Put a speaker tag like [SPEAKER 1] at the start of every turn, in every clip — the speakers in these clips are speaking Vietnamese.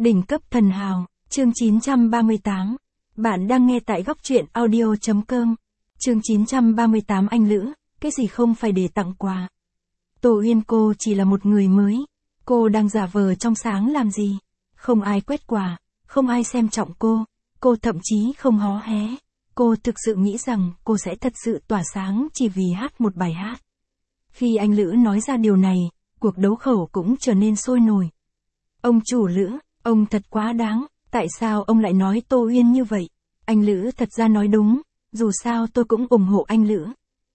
[SPEAKER 1] Đỉnh cấp thần hào, chương 938. Bạn đang nghe tại góc truyện audio.com. Chương 938 anh Lữ, cái gì không phải để tặng quà. Tô Uyên cô chỉ là một người mới. Cô đang giả vờ trong sáng làm gì? Không ai quét quà, không ai xem trọng cô thậm chí không hó hé. Cô thực sự nghĩ rằng cô sẽ thật sự tỏa sáng chỉ vì hát một bài hát. Khi anh Lữ nói ra điều này, cuộc đấu khẩu cũng trở nên sôi nổi. Ông chủ Lữ, ông thật quá đáng, tại sao ông lại nói Tô Uyên như vậy? Anh Lữ thật ra nói đúng, dù sao tôi cũng ủng hộ anh Lữ.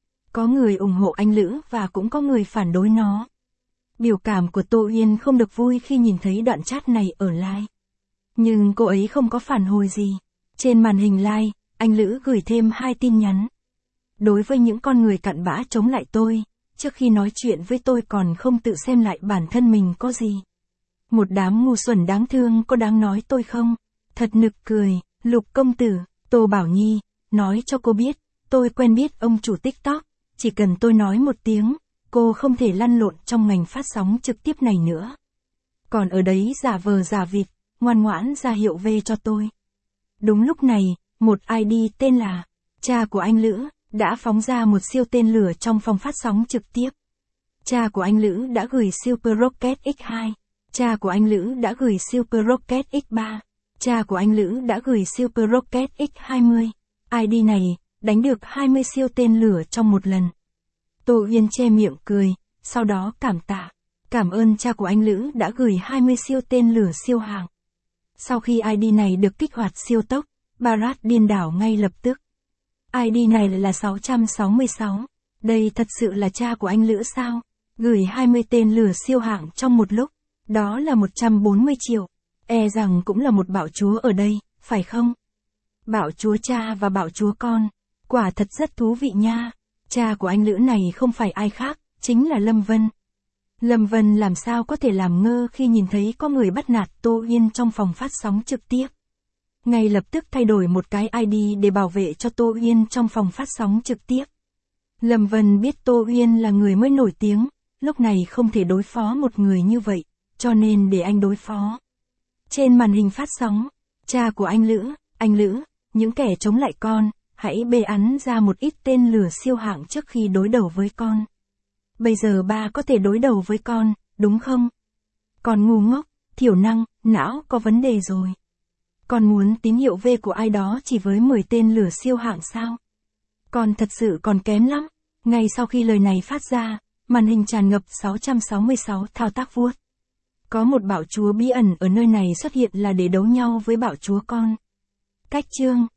[SPEAKER 1] Có người ủng hộ anh Lữ và cũng có người phản đối nó. Biểu cảm của Tô Uyên không được vui khi nhìn thấy đoạn chat này ở live. Nhưng cô ấy không có phản hồi gì. Trên màn hình live, anh Lữ gửi thêm 2 tin nhắn. Đối với những con người cặn bã chống lại tôi, trước khi nói chuyện với tôi còn không tự xem lại bản thân mình có gì. Một đám ngu xuẩn đáng thương có đáng nói tôi không? Thật nực cười, Lục công tử, Tô Bảo Nhi, nói cho cô biết, tôi quen biết ông chủ TikTok, chỉ cần tôi nói một tiếng, cô không thể lăn lộn trong ngành phát sóng trực tiếp này nữa. Còn ở đấy giả vờ giả vịt, ngoan ngoãn ra hiệu V cho tôi. Đúng lúc này, một ID tên là cha của anh Lữ đã phóng ra một siêu tên lửa trong phòng phát sóng trực tiếp. Cha của anh Lữ đã gửi Super Rocket X2. Cha của anh Lữ đã gửi Super Rocket X3. Cha của anh Lữ đã gửi Super Rocket X20. ID này, đánh được 20 siêu tên lửa trong một lần. Tô Uyên che miệng cười, sau đó cảm tạ. Cảm ơn cha của anh Lữ đã gửi 20 siêu tên lửa siêu hạng. Sau khi ID này được kích hoạt siêu tốc, Barat điên đảo ngay lập tức. ID này là 666. Đây thật sự là cha của anh Lữ sao? Gửi 20 tên lửa siêu hạng trong một lúc. Đó là 140 triệu. E rằng cũng là một bạo chúa ở đây, phải không? Bạo chúa cha và bạo chúa con. Quả thật rất thú vị nha. Cha của anh Lữ này không phải ai khác, chính là Lâm Vân. Lâm Vân làm sao có thể làm ngơ khi nhìn thấy có người bắt nạt Tô Uyên trong phòng phát sóng trực tiếp. Ngay lập tức thay đổi một cái ID để bảo vệ cho Tô Uyên trong phòng phát sóng trực tiếp. Lâm Vân biết Tô Uyên là người mới nổi tiếng, lúc này không thể đối phó một người như vậy, cho nên để anh đối phó. Trên màn hình phát sóng, cha của anh Lữ, những kẻ chống lại con, hãy bê ẵn ra một ít tên lửa siêu hạng trước khi đối đầu với con. Bây giờ ba có thể đối đầu với con, đúng không? Con ngu ngốc, thiểu năng, não có vấn đề rồi. Con muốn tín hiệu V của ai đó chỉ với 10 tên lửa siêu hạng sao? Con thật sự còn kém lắm. Ngay sau khi lời này phát ra, màn hình tràn ngập 666 thao tác vuốt. Có một bạo chúa bí ẩn ở nơi này xuất hiện là để đấu nhau với bạo chúa con. Cách chương,